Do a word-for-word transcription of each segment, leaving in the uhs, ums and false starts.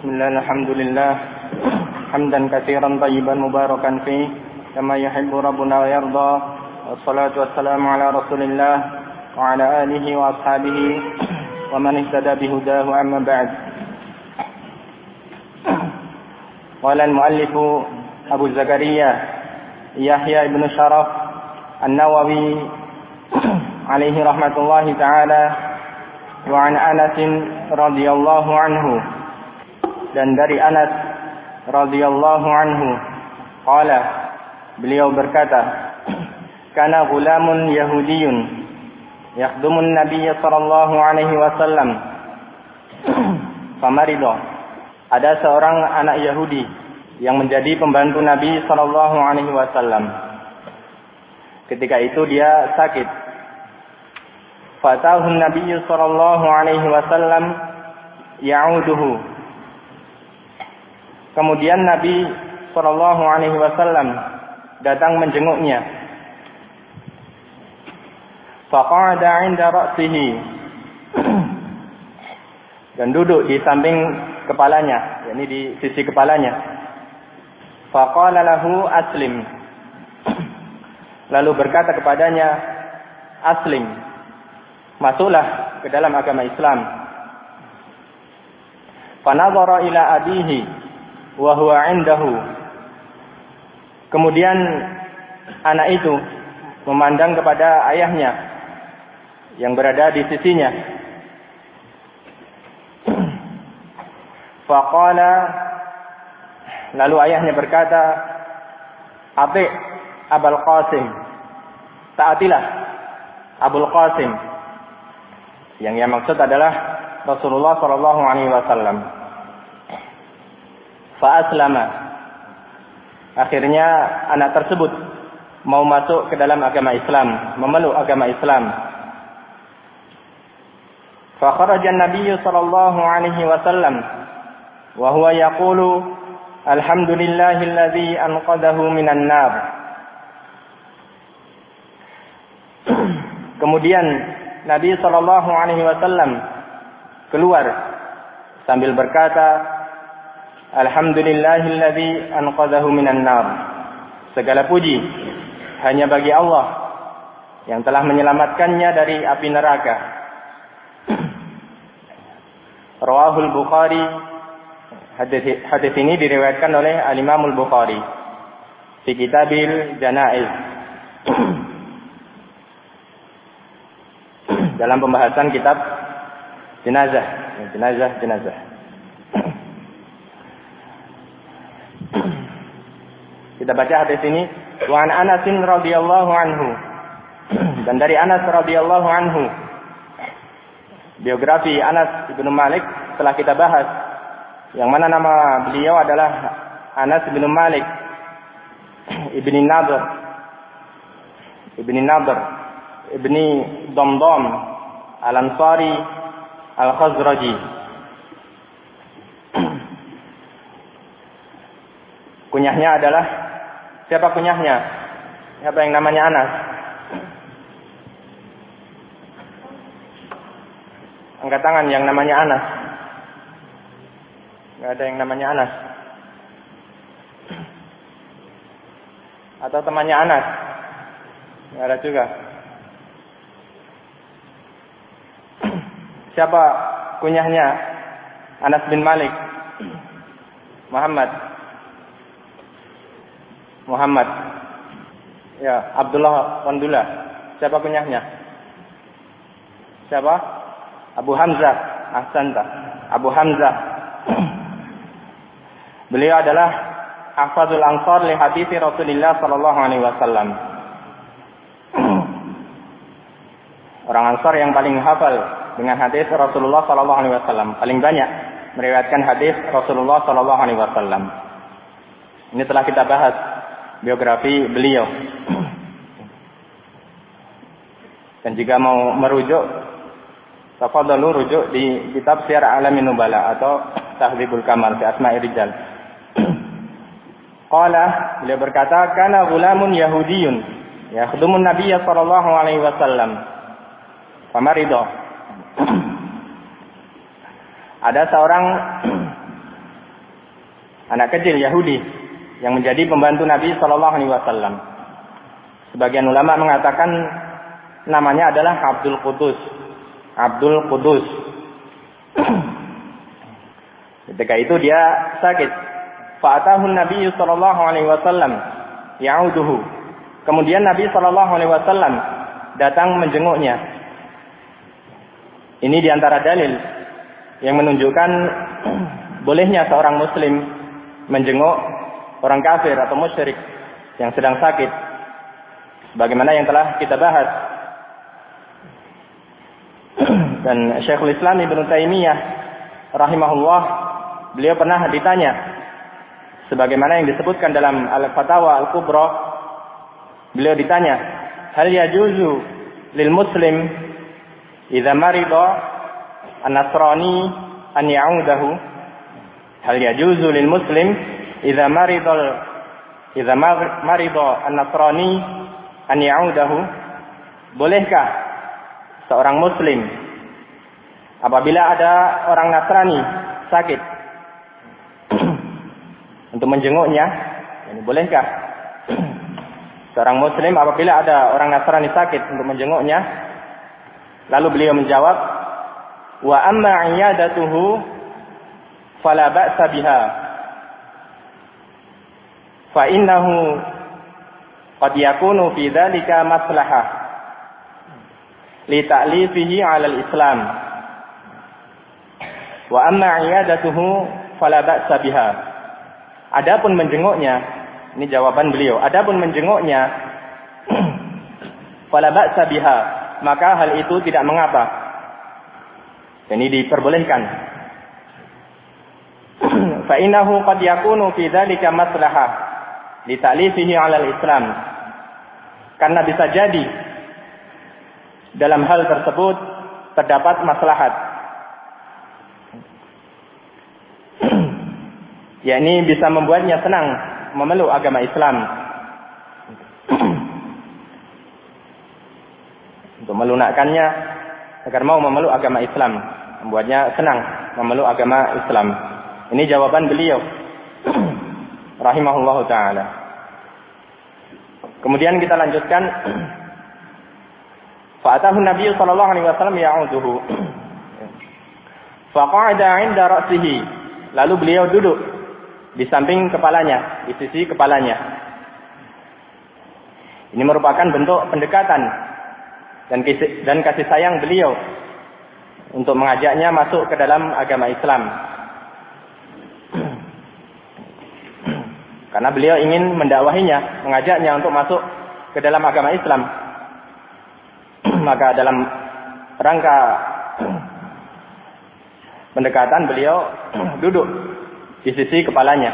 Bismillah, alhamdulillah, hamdan katsiran tayyiban mubarakan fi kama yuhibbu rabbuna wa yarda. Wassalatu wassalamu ala Rasulillah wa ala alihi wa ashabihi wa man ihtada bihudahu, amma ba'd. Qala al-muallif Abu Zakaria Yahya ibn Sharaf An-Nawawi alaihi rahmatullahi ta'ala, wa an Anas radhiyallahu anhu, dan dari Anas radhiyallahu anhu qala, beliau berkata, kana gulamun yahudiyun yakhdumun nabiyya sallallahu alaihi wasallam famarido. Ada seorang anak Yahudi yang menjadi pembantu Nabi sallallahu alaihi wasallam. Ketika itu dia sakit. Fatahu Nabiyyu sallallahu alaihi wasallam ya'uduhu. Kemudian Nabi sallallahu alaihi wasallam datang menjenguknya. Faqa'ada 'inda ra'sihi. Dan duduk di samping kepalanya, yakni di sisi kepalanya. Faqala lahu aslim. Lalu berkata kepadanya, aslim, masuklah ke dalam agama Islam. Fanadhara ila abihi wa huwa 'indahu. Kemudian anak itu memandang kepada ayahnya yang berada di sisinya. Faqala, lalu ayahnya berkata, Ati Abul Qasim, taatilah Abul Qasim. Yang yang maksud adalah Rasulullah sallallahu alaihi wasallam. Fa aslama. Akhirnya anak tersebut mau masuk ke dalam agama Islam, memeluk agama Islam. Fa kharaja an-nabiy sallallahu alaihi wasallam wa huwa yaqulu, alhamdulillahilladzi anqadhahu minan nar. Kemudian Nabi sallallahu alaihi wasallam keluar sambil berkata, alhamdulillahilladzi anqadhahu minan nar. Segala puji hanya bagi Allah yang telah menyelamatkannya dari api neraka. Rawahul Bukhari. Hadis hadis ini diriwayatkan oleh Al-Imam Al-Bukhari di Kitabil Janaiz. Dalam pembahasan kitab jenazah, jenazah, jenazah. Kita baca hadis ini. Wa an Anas radhiyallahu anhu. Dan dari Anas radhiyallahu anhu. Biografi Anas bin Malik telah kita bahas. Yang mana nama beliau adalah Anas bin Malik Ibni Nadr Ibni Nadr Ibni Damdam Al-Ansari Al-Khazraji. Kunyahnya adalah, siapa kunyahnya? Siapa yang namanya Anas? Angkat tangan yang namanya Anas. Enggak ada yang namanya Anas. Atau temannya Anas? Enggak ada juga. Siapa kunyahnya Anas bin Malik? Muhammad. Muhammad. Ya, Abdullah Wandula. Siapa kunyahnya? Siapa? Abu Hamzah. Ahsanta. Abu Hamzah. Beliau adalah Ahfadzul Ansar li hadits Rasulullah sallallahu alaihi wasallam. Orang Ansar yang paling hafal dengan hadis Rasulullah sallallahu alaihi wasallam, paling banyak meriwayatkan hadis Rasulullah sallallahu alaihi wasallam. Ini telah kita bahas biografi beliau. Dan jika mau merujuk, tafadhalu rujuk di kitab Syiar Alamin Nubala atau Tahdzibul Kamal fi Asma'i Rijal. Qala, beliau berkata, kana gulamun yahudiyun yakhdumun nabiyya sallallahu alaihi wasallam. Famarido. Ada seorang anak kecil Yahudi yang menjadi pembantu Nabi Shallallahu Alaihi Wasallam. Sebagian ulama mengatakan namanya adalah Abdul Qudus. Abdul Qudus. Ketika itu dia sakit. Fa'atahun Nabi Shallallahu Alaihi Wasallam ya'uduhu. Kemudian Nabi Shallallahu Alaihi Wasallam datang menjenguknya. Ini diantara dalil yang menunjukkan bolehnya seorang Muslim menjenguk orang kafir atau musyrik yang sedang sakit, sebagaimana yang telah kita bahas. Dan Syekhul Islam Ibnu Taimiyah rahimahullah, beliau pernah ditanya, sebagaimana yang disebutkan dalam Al-Fatawa Al-Kubra, beliau ditanya, hal yajuzu lil muslim idza marida an-nasrani an ya'udahu? Hal yajuzu lil muslim idza marida idza marida an-nasrani an ya'udahu? Bolehkah seorang muslim apabila ada orang Nasrani sakit untuk menjenguknya? Ini bolehkah seorang muslim apabila ada orang Nasrani sakit untuk menjenguknya? Lalu beliau menjawab, wa amma iyadatuhu fala ba'sa biha fa innahu qad yakunu fi dzalika maslahah li ta'lifihi 'ala al-islam. Wa amma iyadatuhu fala ba'sa biha. Adapun menjenguknya, ini jawaban beliau, adapun menjenguknya fala ba'sa biha, maka hal itu tidak mengapa. Ini diperbolehkan. Fa innahu qad yakunu fi dzalika maslahah li ta'lifihi 'ala al-islam. Karena bisa jadi dalam hal tersebut terdapat maslahat, yakni bisa membuatnya senang memeluk agama Islam, untuk melunakkannya agar mau memeluk agama Islam, membuatnya senang memeluk agama Islam. Ini jawaban beliau rahimahullahu taala. Kemudian kita lanjutkan. Fa'atahu Nabi sallallahu alaihi wasallam ya'uduhu. Faqa'ada 'inda ra'sihi. Lalu beliau duduk di samping kepalanya, di sisi kepalanya. Ini merupakan bentuk pendekatan dan kasih, dan kasih sayang beliau untuk mengajaknya masuk ke dalam agama Islam. Karena beliau ingin mendakwahinya, mengajaknya untuk masuk ke dalam agama Islam. Maka dalam rangka pendekatan beliau duduk di sisi kepalanya.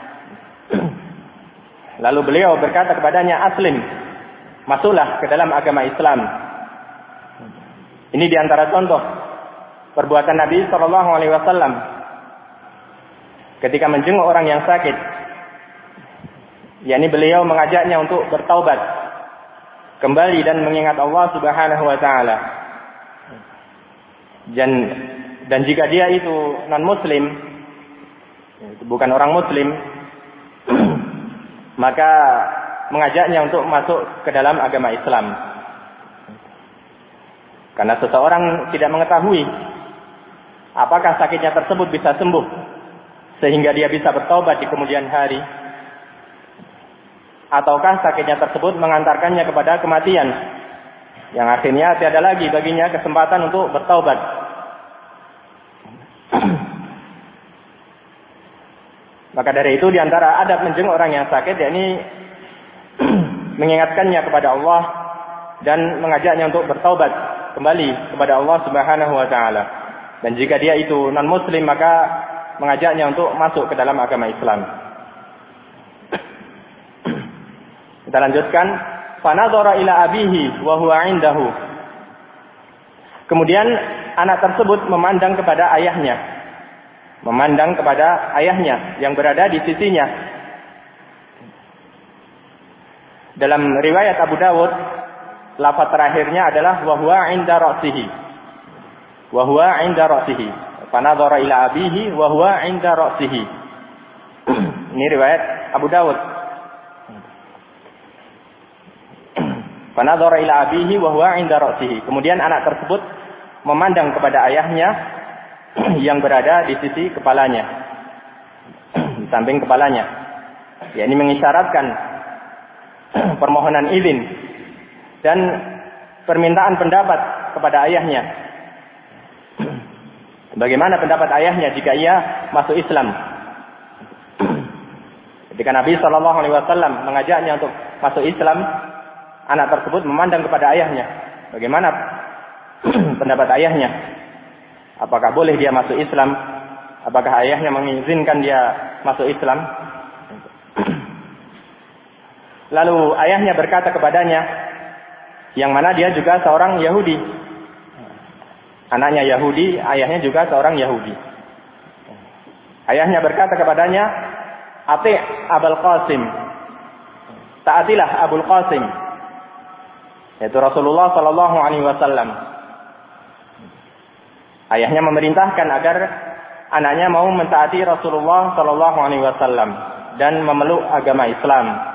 Lalu beliau berkata kepadanya, aslim, masuklah ke dalam agama Islam. Ini diantara contoh perbuatan Nabi Shallallahu Alaihi Wasallam ketika menjenguk orang yang sakit, yakni beliau mengajaknya untuk bertaubat, kembali dan mengingat Allah Subhanahu Wa Taala. Dan dan jika dia itu non Muslim, bukan orang Muslim, maka mengajaknya untuk masuk ke dalam agama Islam. Karena seseorang tidak mengetahui apakah sakitnya tersebut bisa sembuh sehingga dia bisa bertaubat di kemudian hari, ataukah sakitnya tersebut mengantarkannya kepada kematian yang akhirnya tiada lagi baginya kesempatan untuk bertaubat. Maka dari itu diantara adab menjenguk orang yang sakit, yakni mengingatkannya kepada Allah dan mengajaknya untuk bertaubat kembali kepada Allah Subhanahu Wa Taala. Dan jika dia itu non Muslim, maka mengajaknya untuk masuk ke dalam agama Islam. Kita lanjutkan. Fanadhara ila abihi wa huwa indahu. Kemudian anak tersebut memandang kepada ayahnya. Memandang kepada ayahnya yang berada di sisinya. Dalam riwayat Abu Dawud, lafaz terakhirnya adalah wa huwa 'inda ra'sihi. Wa huwa 'inda ra'sihi. Fanadhara ila abihi wa huwa 'inda ra'sihi. Ini riwayat Abu Dawud. Fanadhara ila abihi wa huwa 'inda ra'sihi. Kemudian anak tersebut memandang kepada ayahnya yang berada di sisi kepalanya, di samping kepalanya. Ya, ini mengisyaratkan permohonan izin dan permintaan pendapat kepada ayahnya. Bagaimana pendapat ayahnya jika ia masuk Islam? Ketika Nabi shallallahu alaihi wasallam mengajaknya untuk masuk Islam, anak tersebut memandang kepada ayahnya. Bagaimana pendapat ayahnya? Apakah boleh dia masuk Islam? Apakah ayahnya mengizinkan dia masuk Islam? Lalu ayahnya berkata kepadanya, yang mana dia juga seorang Yahudi. Anaknya Yahudi, ayahnya juga seorang Yahudi. Ayahnya berkata kepadanya, "Ati' Abul Qasim." Taatilah Abul Qasim, yaitu Rasulullah sallallahu alaihi wasallam. Ayahnya memerintahkan agar anaknya mau mentaati Rasulullah sallallahu alaihi wasallam dan memeluk agama Islam.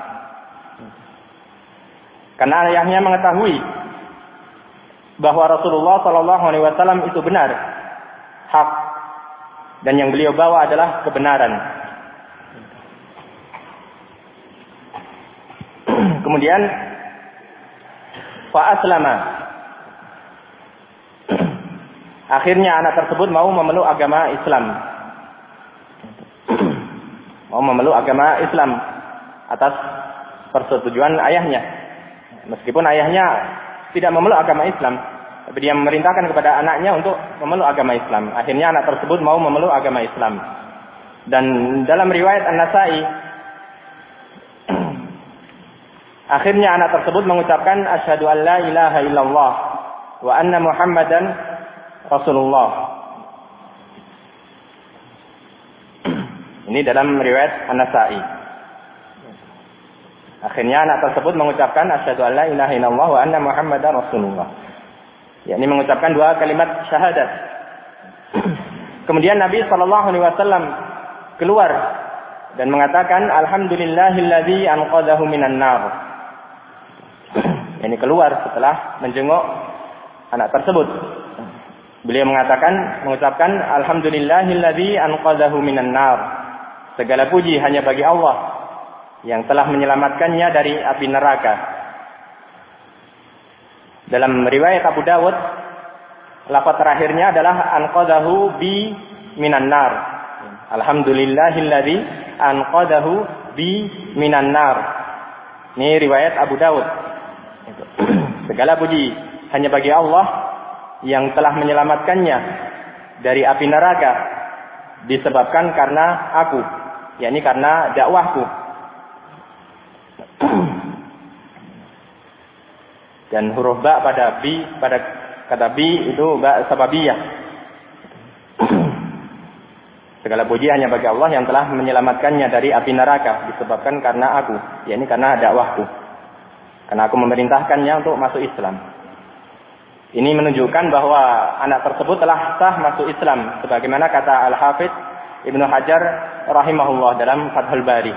Karena ayahnya mengetahui bahwa Rasulullah sallallahu alaihi wasallam itu benar, hak, dan yang beliau bawa adalah kebenaran. Kemudian fa aslama. Akhirnya anak tersebut mau memeluk agama Islam. Mau memeluk agama Islam atas persetujuan ayahnya. Meskipun ayahnya tidak memeluk agama Islam, tapi dia memerintahkan kepada anaknya untuk memeluk agama Islam. Akhirnya anak tersebut mau memeluk agama Islam. Dan dalam riwayat An-Nasa'i, akhirnya anak tersebut mengucapkan asyhadu an la ilaha illallah wa anna Muhammadan Rasulullah. Ini dalam riwayat An-Nasa'i. Akhirnya anak tersebut mengucapkan asyhadu an la ilaha illallah wa anna Muhammadar Rasulullah. yakni mengucapkan dua kalimat syahadat. Kemudian Nabi sallallahu alaihi wasallam keluar dan mengatakan alhamdulillahilladzi anqadhahu minan nar. Yani keluar setelah menjenguk anak tersebut. Beliau mengatakan mengucapkan alhamdulillahilladzi anqadhahu minan nar. Segala puji hanya bagi Allah yang telah menyelamatkannya dari api neraka. Dalam riwayat Abu Dawud, lafaz terakhirnya adalah anqadhahu bi minan nar. Alhamdulillahilladzi anqadhahu bi minan nar. Ini riwayat Abu Dawud. Segala puji hanya bagi Allah yang telah menyelamatkannya dari api neraka disebabkan karena aku, yakni karena dakwahku. Dan huruf ba pada bi, pada kata bi itu ba sababiyah. Segala puji hanya bagi Allah yang telah menyelamatkannya dari api neraka disebabkan karena aku, yakni karena dakwahku. Karena aku memerintahkannya untuk masuk Islam. Ini menunjukkan bahwa anak tersebut telah sah masuk Islam sebagaimana kata Al-Hafidz Ibnu Hajar rahimahullah dalam Fathul Bari.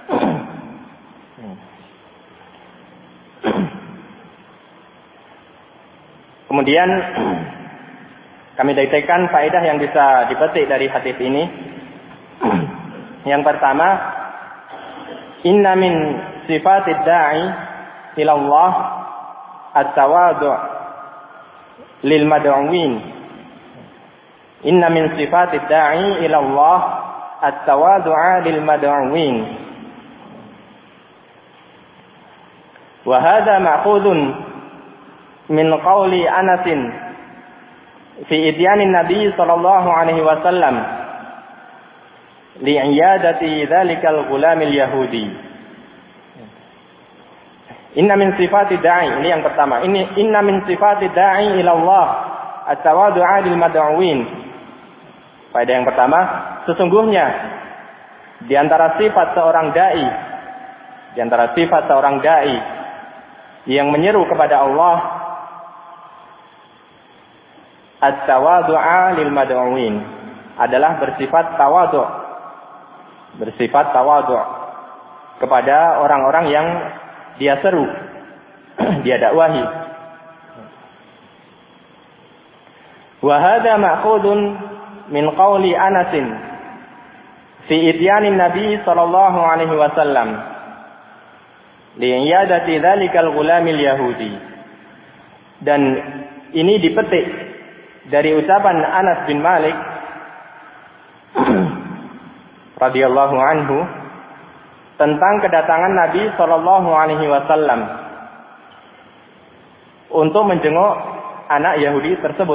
Kemudian kami dikatakan faedah yang bisa dipetik dari hadis ini. Yang pertama, inna min sifatid da'i ila Allah at-tawadu' lil mad'uwin. Inna min sifatid da'i ila Allah at-tawadu'a lil mad'uwin. Wa hadha ma'khudun min qawli Anas fi idyanin Nabi sallallahu alaihi wasallam li'iyadati dzalikal ghulamil yahudi. Inna min sifati da'i, ini yang pertama. Ini inna min sifati da'i ila Allah at-tawadu'a lil mad'uwin. Faedah yang pertama, sesungguhnya di antara sifat seorang dai, di antara sifat seorang dai yang menyeru kepada Allah at-tawadu'a lil mad'uwin adalah bersifat tawadhu', bersifat tawadhu' kepada orang-orang yang dia seru, dia dakwahi. Wa hadza ma'khudun min qauli Anas fi ityanin Nabi sallallahu alaihi wasallam li'iyadati dzalikal ghulamil yahudi. Dan ini dipetik dari ucapan Anas bin Malik radhiyallahu anhu tentang kedatangan Nabi sallallahu alaihi wasallam untuk menjenguk anak Yahudi tersebut.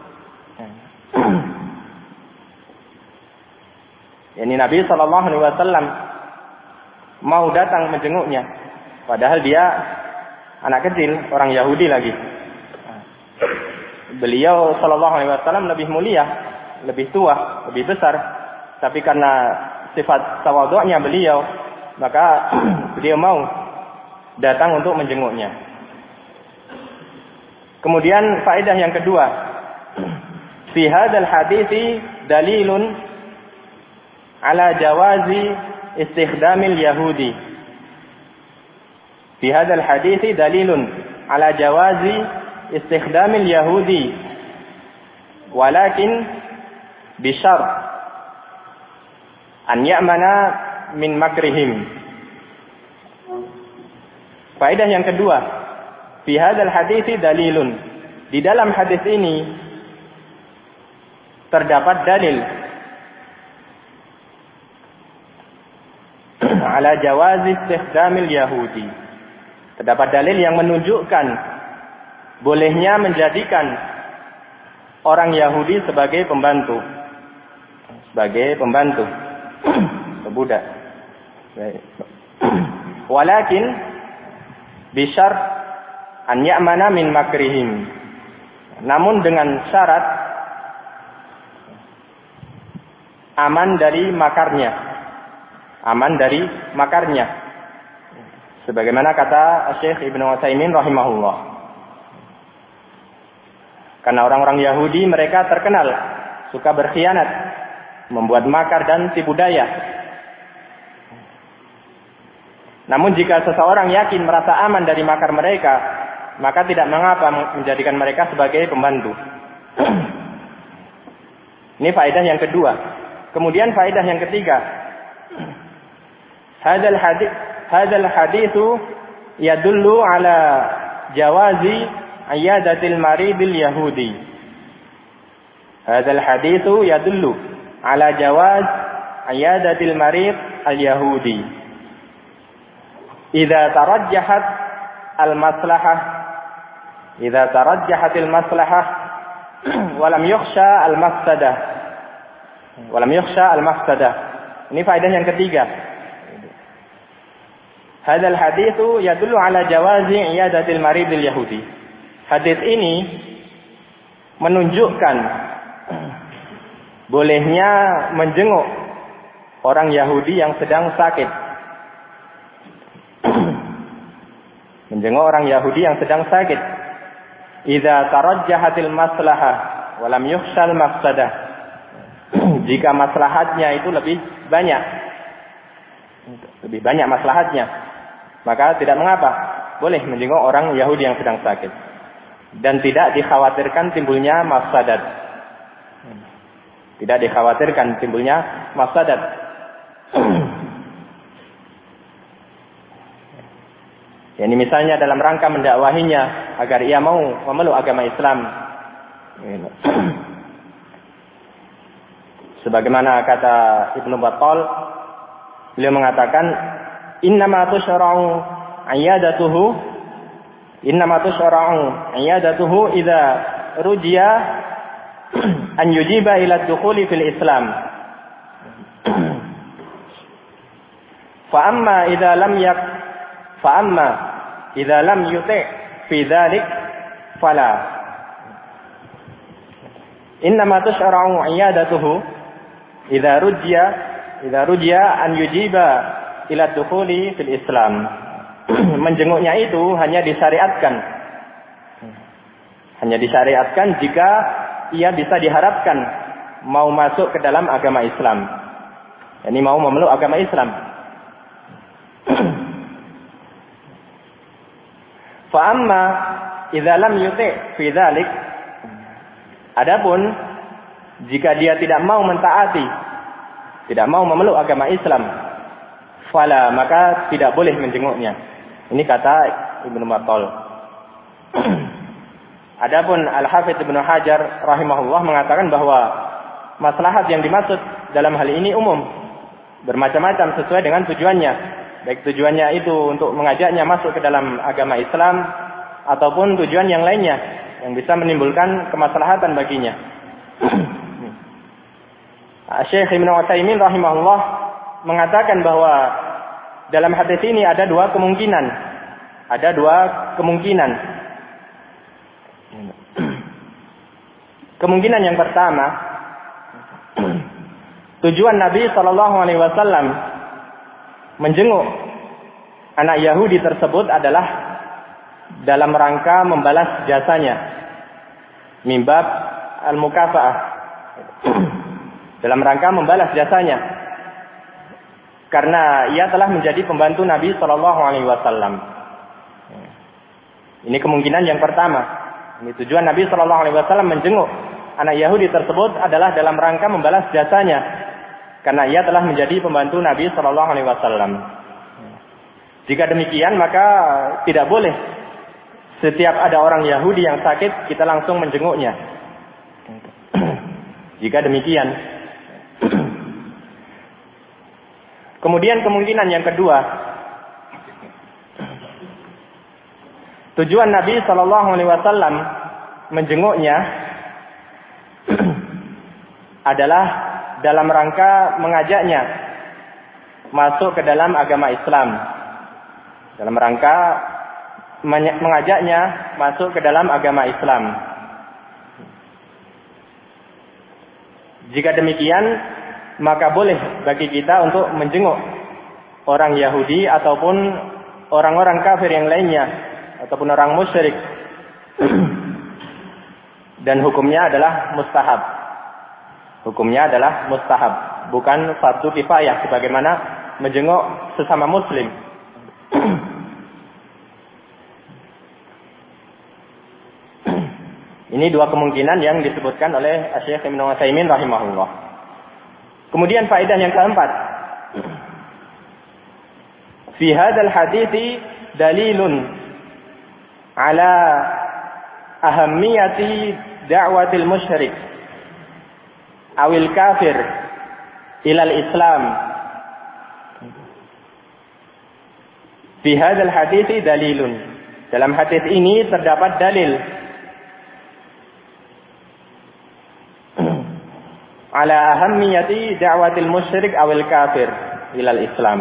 Yani Nabi sallallahu alaihi wasallam mau datang menjenguknya, padahal dia anak kecil, orang Yahudi lagi. Beliau sallallahu alaihi wasallam lebih mulia, lebih tua, lebih besar, tapi karena sifat tawadhu'nya beliau, maka beliau mau datang untuk menjenguknya. Kemudian faedah yang kedua, fi hadzal hadithi dalilun ala jawazi istikhdamil yahudi. Fi hadzal hadithi dalilun ala jawazi istikhdamil yahudi, walakin bisyart an ya'mana min makrihim. Faedah yang kedua, fi hadzal hadithi dalilun, di dalam hadis ini terdapat dalil ala jawazi istikhdamil yahudi. Terdapat dalil yang menunjukkan bolehnya menjadikan orang Yahudi sebagai pembantu, sebagai pembantu, budak. Walakin bisyart an ya'mana min makrihim. Namun dengan syarat aman dari makarnya, aman dari makarnya. Sebagaimana kata Syekh Ibnu Utsaimin rahimahullah. Karena orang-orang Yahudi mereka terkenal suka berkhianat, membuat makar dan tipu daya. Namun jika seseorang yakin merasa aman dari makar mereka, maka tidak mengapa menjadikan mereka sebagai pembantu. Ini faedah yang kedua. Kemudian faedah yang ketiga, hadzal hadits hadzal haditsu yadullu ala jawazi Iyadatil maridil yahudi. Hadzal haditsu yadullu ala jawaz iyadatil marid al yahudi. Idza tarajjahat al maslahah idza tarajjahat al maslahah wa lam yukhsha al mafsadah. Wa lam yukhsha al mafsadah. Ini faedah yang ketiga. Hadzal haditsu yadullu ala jawazi iyadatil maridil yahudi. Hadis ini menunjukkan bolehnya menjenguk orang Yahudi yang sedang sakit. Menjenguk orang Yahudi yang sedang sakit. Idza tarajjahatil maslahah wa lam yukhshal mafsadah. Jika maslahatnya itu lebih banyak. Lebih banyak maslahatnya, maka tidak mengapa, boleh menjenguk orang Yahudi yang sedang sakit. Dan tidak dikhawatirkan timbulnya mafsadat. Tidak dikhawatirkan timbulnya mafsadat. Yani misalnya dalam rangka mendakwahinya agar ia mau memeluk agama Islam. Sebagaimana kata Ibnu Battal, beliau mengatakan, innama tusyra'u iyadatuhu Innama tusyra'u iyadatuhu idza rujiya an yujiba ila ad-dukhuli fil Islam. Fa amma idza lam yak fa amma idza lam yuti' fi dzalik fala. Innama tusyra'u iyadatuhu idza rujiya idza rujiya an yujiba ila ad-dukhuli fil Islam. Menjenguknya itu hanya disyariatkan. Hanya disyariatkan jika ia bisa diharapkan mau masuk ke dalam agama Islam. Ini mau memeluk agama Islam. Fa amma idza lam yuti' fi dzalik, adapun jika dia tidak mau mentaati, tidak mau memeluk agama Islam, fala, maka tidak boleh menjenguknya. Ini kata Ibnu Battal. Adapun Al-Hafidz Ibnu Hajar rahimahullah mengatakan bahwa maslahat yang dimaksud dalam hal ini umum, bermacam-macam sesuai dengan tujuannya. Baik tujuannya itu untuk mengajaknya masuk ke dalam agama Islam ataupun tujuan yang lainnya yang bisa menimbulkan kemaslahatan baginya. Syekh Ibnu Utsaimin rahimahullah mengatakan bahwa dalam hadis ini ada dua kemungkinan. Ada dua kemungkinan. Kemungkinan yang pertama, tujuan Nabi sallallahu alaihi wasallam menjenguk anak Yahudi tersebut adalah dalam rangka membalas jasanya, mimbab al-mukafaah, dalam rangka membalas jasanya, karena ia telah menjadi pembantu Nabi sallallahu alaihi wasallam. Ini kemungkinan yang pertama. Ini tujuan Nabi sallallahu alaihi wasallam menjenguk anak Yahudi tersebut adalah dalam rangka membalas jasanya, karena ia telah menjadi pembantu Nabi sallallahu alaihi wasallam. Jika demikian, maka tidak boleh setiap ada orang Yahudi yang sakit kita langsung menjenguknya. Jika demikian. Kemudian kemungkinan yang kedua, tujuan Nabi sallallahu alaihi wasallam menjenguknya adalah dalam rangka mengajaknya masuk ke dalam agama Islam. Dalam rangka mengajaknya masuk ke dalam agama Islam. Jika demikian, maka boleh bagi kita untuk menjenguk orang Yahudi ataupun orang-orang kafir yang lainnya ataupun orang musyrik. Dan hukumnya adalah mustahab. Hukumnya adalah mustahab, bukan fardu kifayah sebagaimana menjenguk sesama muslim. Ini dua kemungkinan yang disebutkan oleh Syekh Ibnu Utsaimin rahimahullah. Kemudian faedah yang keempat. Fi hadzal hadithi dalilun ala ahammiyati da'watil musyrik awil kafir ilal Islam. Fi hadzal hadithi dalilun. Dalam hadis ini terdapat dalil ala ahammiyati da'watil musyrik awil kafir ilal Islam,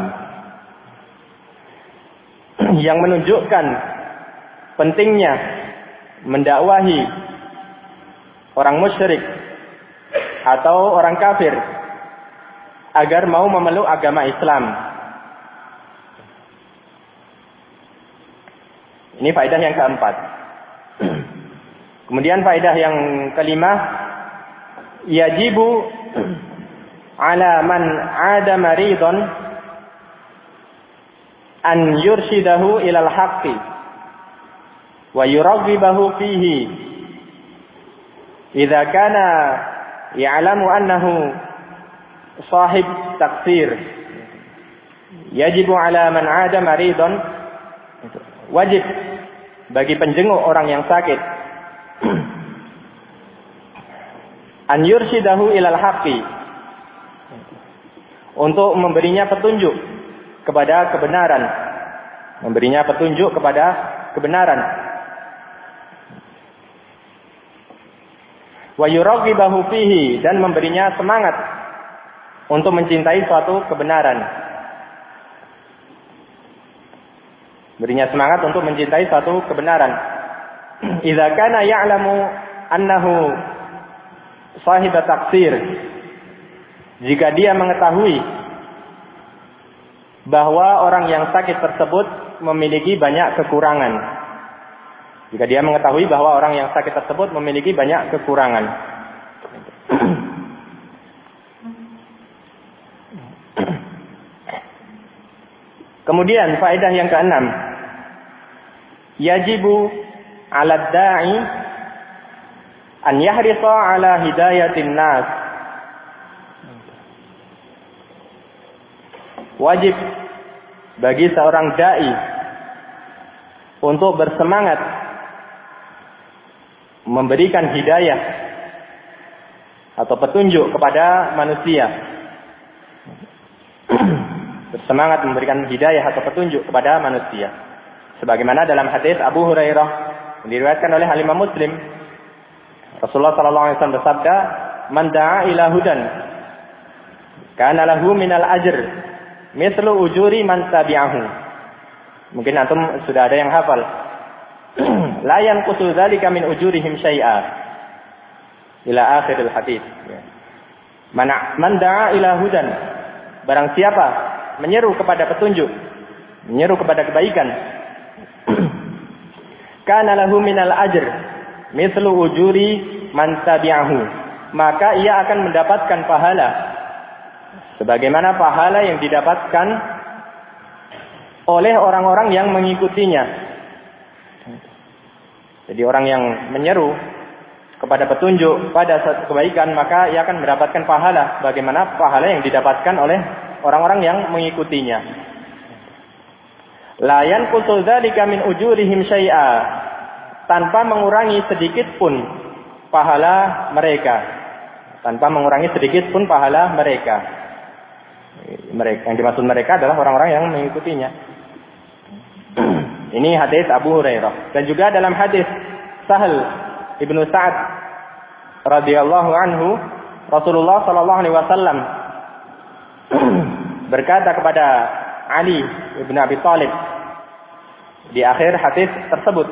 yang menunjukkan pentingnya mendakwahi orang musyrik atau orang kafir agar mau memeluk agama Islam. Ini faedah yang keempat. Kemudian faedah yang kelima, yajibu ala man ada maridon an yurshidahu ilal haqqi wa yuraghibahu fihi idza kana ya'lamu annahu sahib taqsir. Yajibu ala man ada maridon, wajib bagi penjenguk orang yang sakit, an yurshidahu ilal haqqi, untuk memberinya petunjuk kepada kebenaran, memberinya petunjuk kepada kebenaran. Wa yuraghibahu fihi, dan memberinya semangat untuk mencintai suatu kebenaran. Berinya semangat untuk mencintai suatu kebenaran. Idza kana ya'lamu annahu sahib taqsir, jika dia mengetahui bahwa orang yang sakit tersebut memiliki banyak kekurangan. Jika dia mengetahui bahwa orang yang sakit tersebut memiliki banyak kekurangan. Kemudian faedah yang keenam, yajibu 'ala da'i an yahrisa 'ala hidayatin nas. Wajib bagi seorang dai untuk bersemangat memberikan hidayah atau petunjuk kepada manusia. Bersemangat memberikan hidayah atau petunjuk kepada manusia. Sebagaimana dalam hadis Abu Hurairah yang diriwayatkan oleh Imam Muslim, Rasulullah sallallahu alaihi wasallam bersabda, "Man da'a ila hudan, kana lahu minal ajr mithlu ujuri man tabi'ahu." Mungkin antum sudah ada yang hafal. La yanqusu dzalika min ujurihim syai'a. Ila akhiril hadis. Man man da'a ila hudan, barang siapa menyeru kepada petunjuk, menyeru kepada kebaikan, kana lahu minal ajr mithlu ujuri man tabi'ahu, maka ia akan mendapatkan pahala sebagaimana pahala yang didapatkan oleh orang-orang yang mengikutinya. Jadi orang yang menyeru kepada petunjuk pada satu kebaikan, maka ia akan mendapatkan pahala bagaimana pahala yang didapatkan oleh orang-orang yang mengikutinya. La yanqusu dzalika min ujurihim syai'a, tanpa mengurangi sedikit pun pahala mereka. Tanpa mengurangi sedikit pun pahala mereka. Mereka yang dimaksud mereka adalah orang-orang yang mengikutinya. Ini hadis Abu Hurairah. Dan juga dalam hadis Sahal Ibnu Sa'ad radhiyallahu anhu, Rasulullah sallallahu alaihi wasallam berkata kepada Ali bin Abi Thalib di akhir hadis tersebut,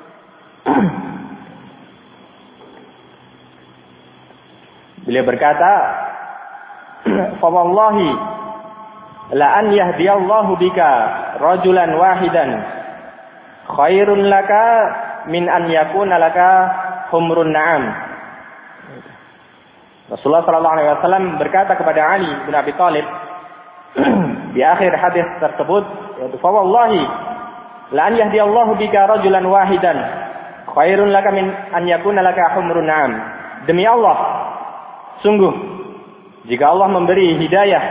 beliau berkata, "Fa wallahi la an yahdiyallahu bika rajulan wahidan khairun laka min an yakuna laka humrun na'am." Rasulullah sallallahu alaihi wasallam berkata kepada Ali bin Abi Thalib di akhir hadis tersebut, yaitu fa wallahi la an yahdiyallahu bika rajulan wahidan khairun laka min an yakuna laka humrun na'am. Demi Allah, sungguh jika Allah memberi hidayah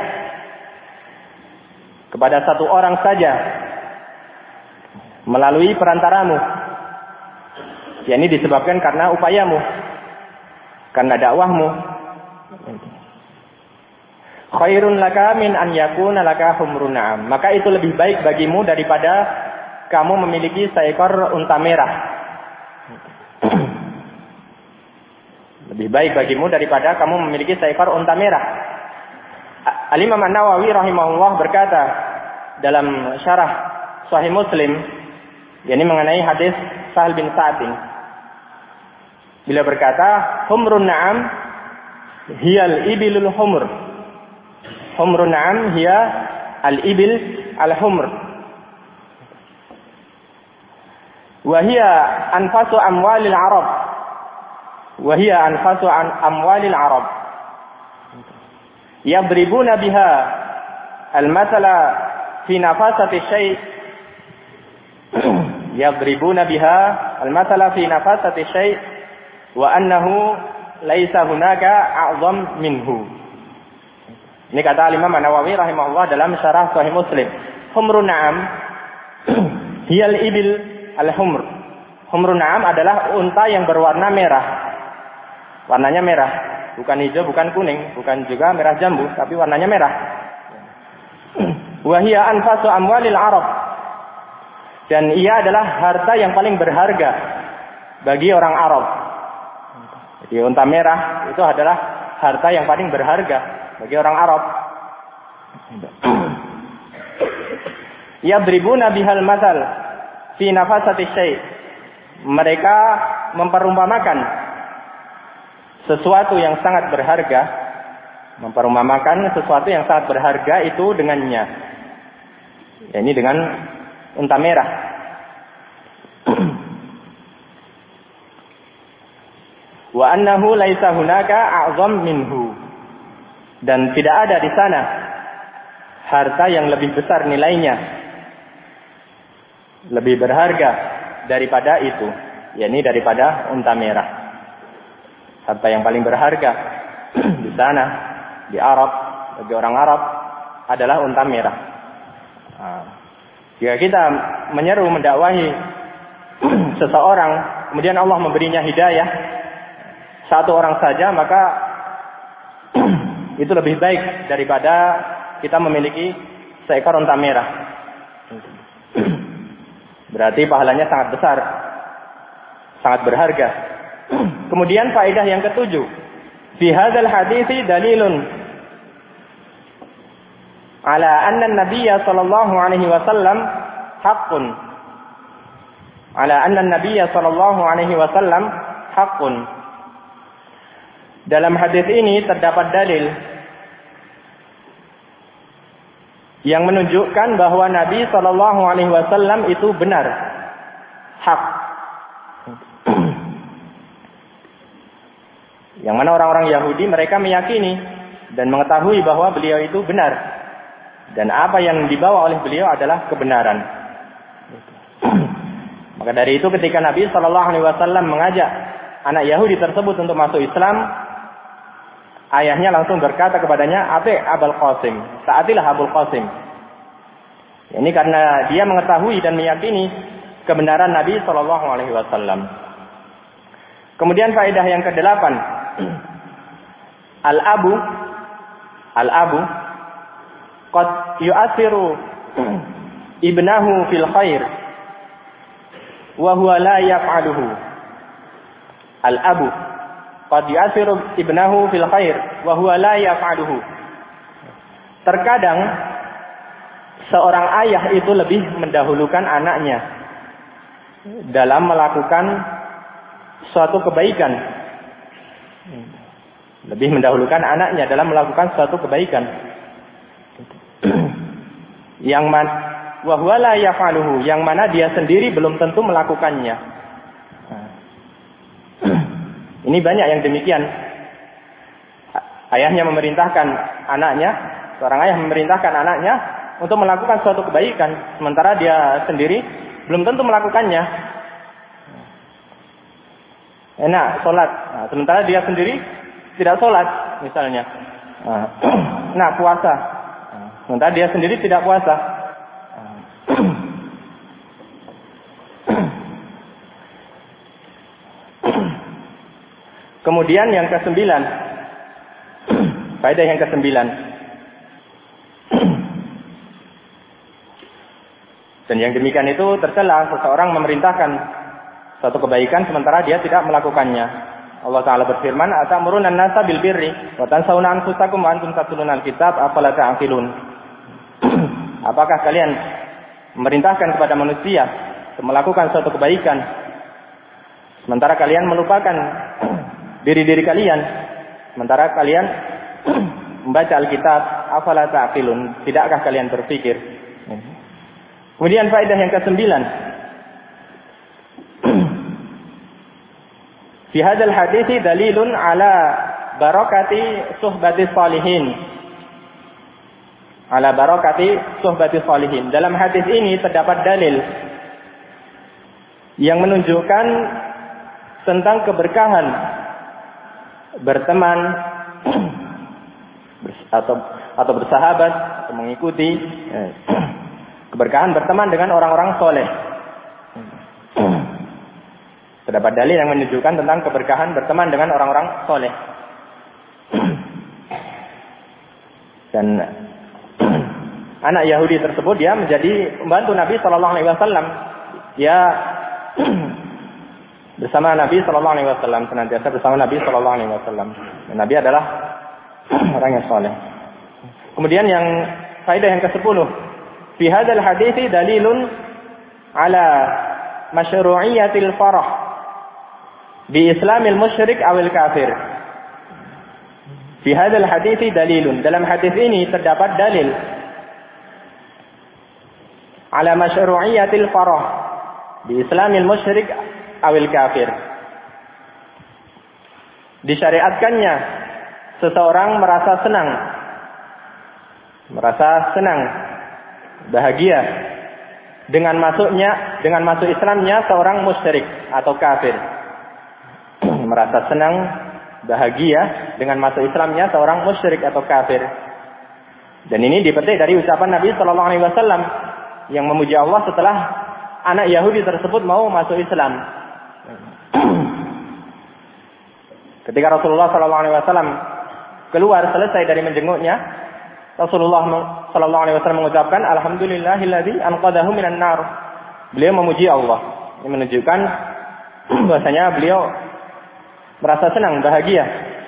kepada satu orang saja melalui perantaramu, yakni disebabkan karena upayamu, karena dakwahmu, khairun laka min an yakuna laka humrun na'am, maka itu lebih baik bagimu daripada kamu memiliki seekor unta merah. Lebih baik bagimu daripada kamu memiliki seekor unta merah. Al-Imam An-Nawawi rahimahullah berkata dalam syarah Sahih Muslim, yakni mengenai hadis Sahal bin Sa'ad, beliau berkata, humrun na'am hiyal ibilul humr. Humrun na'am hiya al-ibil al-humr. Wa hiya anfasu amwalil Arab. Wa hiya anfasu an amwalil Arab. Yadribuna biha al-mathala fi nafasati syai' yadribuna biha al-mathala fi nafasati syai' wa annahu laisa hunaka a'zam minhu. Ini kata Imam An-Nawawi rahimahullah dalam syarah Sahih Muslim. Humrun na'am hiyal ibil al-humr. Humrun na'am adalah unta yang berwarna merah. Warnanya merah, bukan hijau, bukan kuning, bukan juga merah jambu, tapi warnanya merah. Wa hiya anfasu amwalil Arab. Dan ia adalah harta yang paling berharga bagi orang Arab. Jadi unta merah itu adalah harta yang paling berharga bagi orang Arab. Yadribuna bihal matsal fi nafasati syai'. Mereka memperumpamakan sesuatu yang sangat berharga, memperumpamakan sesuatu yang sangat berharga itu dengannya. Ya, ini dengan unta merah. Wa annahu laisa hunaka a'zam minhu. Dan tidak ada di sana harta yang lebih besar nilainya lebih berharga daripada itu, yakni daripada unta merah. Harta yang paling berharga di sana, di Arab, bagi orang Arab adalah unta merah. Nah, jika kita menyeru, mendakwahi seseorang, kemudian Allah memberinya hidayah, satu orang saja, maka itu lebih baik daripada kita memiliki seekor unta merah. Berarti pahalanya sangat besar, sangat berharga. Kemudian faedah yang ketujuh, fi hadzal hadithi dalilun ala anna an-nabiyya sallallahu alaihi wasallam haqqun. Ala anna an-nabiyya sallallahu alaihi wasallam haqqun. Dalam hadis ini terdapat dalil yang menunjukkan bahwa Nabi sallallahu alaihi wasallam itu benar, hak. Yang mana orang-orang Yahudi mereka meyakini dan mengetahui bahwa beliau itu benar, dan apa yang dibawa oleh beliau adalah kebenaran. Maka dari itu ketika Nabi sallallahu alaihi wasallam mengajak anak Yahudi tersebut untuk masuk Islam, ayahnya langsung berkata kepadanya, "Ati Abul Qasim, taatilah Abul Qasim." Ini karena dia mengetahui dan meyakini kebenaran Nabi sallallahu alaihi wasallam. Kemudian faedah yang kedelapan, al-abu al-abu qad yu'athiru ibnahu fil khair wa huwa la yaf'aluhu. Al-abu qad yu'athiru ibnahu fil khair wa huwa la yaf'aluhu. Terkadang seorang ayah itu lebih mendahulukan anaknya dalam melakukan suatu kebaikan. Lebih mendahulukan anaknya dalam melakukan suatu kebaikan. Yang man wa huwa la yaf'aluhu, yang mana dia sendiri belum tentu melakukannya. Ini banyak yang demikian. Ayahnya memerintahkan anaknya, seorang ayah memerintahkan anaknya untuk melakukan suatu kebaikan, sementara dia sendiri belum tentu melakukannya. Enak, sholat. Nah, sementara dia sendiri tidak sholat, misalnya. Nah, puasa. Sementara dia sendiri tidak puasa. Kemudian yang kesembilan, faedah yang kesembilan, dan yang demikian itu tercela seseorang memerintahkan suatu kebaikan sementara dia tidak melakukannya. Allah Ta'ala berfirman, "Atamuruna an-nasa bil birri wa tansawna anfusakum wa antum tatluna al-kitab afala ta'qilun." Apakah kalian memerintahkan kepada manusia untuk melakukan suatu kebaikan sementara kalian melupakan diri-diri kalian, sementara kalian membaca Alkitab, afala ta'qilun, tidakkah kalian berpikir? Kemudian faedah yang kesembilan, fi hadzal hadithi dalilun ala barakati suhbati salihin. Ala barakati suhbati salihin. Dalam hadis ini terdapat dalil yang menunjukkan tentang keberkahan berteman atau atau bersahabat atau mengikuti keberkahan berteman dengan orang-orang soleh. Terdapat dalil yang menunjukkan tentang keberkahan berteman dengan orang-orang soleh. Dan anak Yahudi tersebut dia menjadi pembantu Nabi Sallallahu Alaihi Wasallam. Dia bersama Nabi Sallallahu Alaihi Wasallam, senantiasa bersama Nabi Sallallahu Alaihi Wasallam. Dan Nabi adalah orang yang soleh. Kemudian yang faedah yang kesepuluh, fi hadzal hadithi dalilun ala masyru'iyatil farah bi islamil musyrik awil kafir. Fi hadzal hadithi dalilun, dalam hadis ini terdapat dalil ala masyru'iyatil farah bi islamil musyrik awil kafir. Disyariatkannya seseorang merasa senang merasa senang bahagia dengan masuknya, dengan masuk Islamnya seorang musyrik atau kafir. Merasa senang, bahagia dengan masuk Islamnya seorang musyrik atau kafir. Dan ini dipetik dari ucapan Nabi Shallallahu Alaihi Wasallam yang memuji Allah setelah anak Yahudi tersebut mau masuk Islam. Ketika Rasulullah Shallallahu Alaihi Wasallam keluar selesai dari menjenguknya, Rasulullah Shallallahu Alaihi Wasallam mengucapkan Alhamdulillahilladzi anqadahu minan nar. Beliau memuji Allah. Ini menunjukkan bahwasanya beliau merasa senang, bahagia.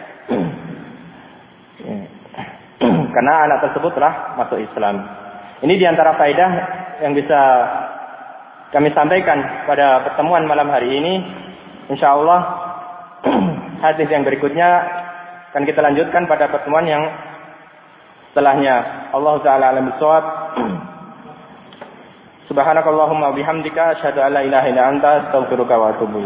Karena anak tersebut telah masuk Islam. Ini diantara faedah yang bisa kami sampaikan pada pertemuan malam hari ini. Insyaallah hadis yang berikutnya akan kita lanjutkan pada pertemuan yang setelahnya. Allah Ta'ala alam bisawab. Subhanakallahumma bihamdika asyhadu an la ilaha illa anta astaghfiruka wa atubu ilaik.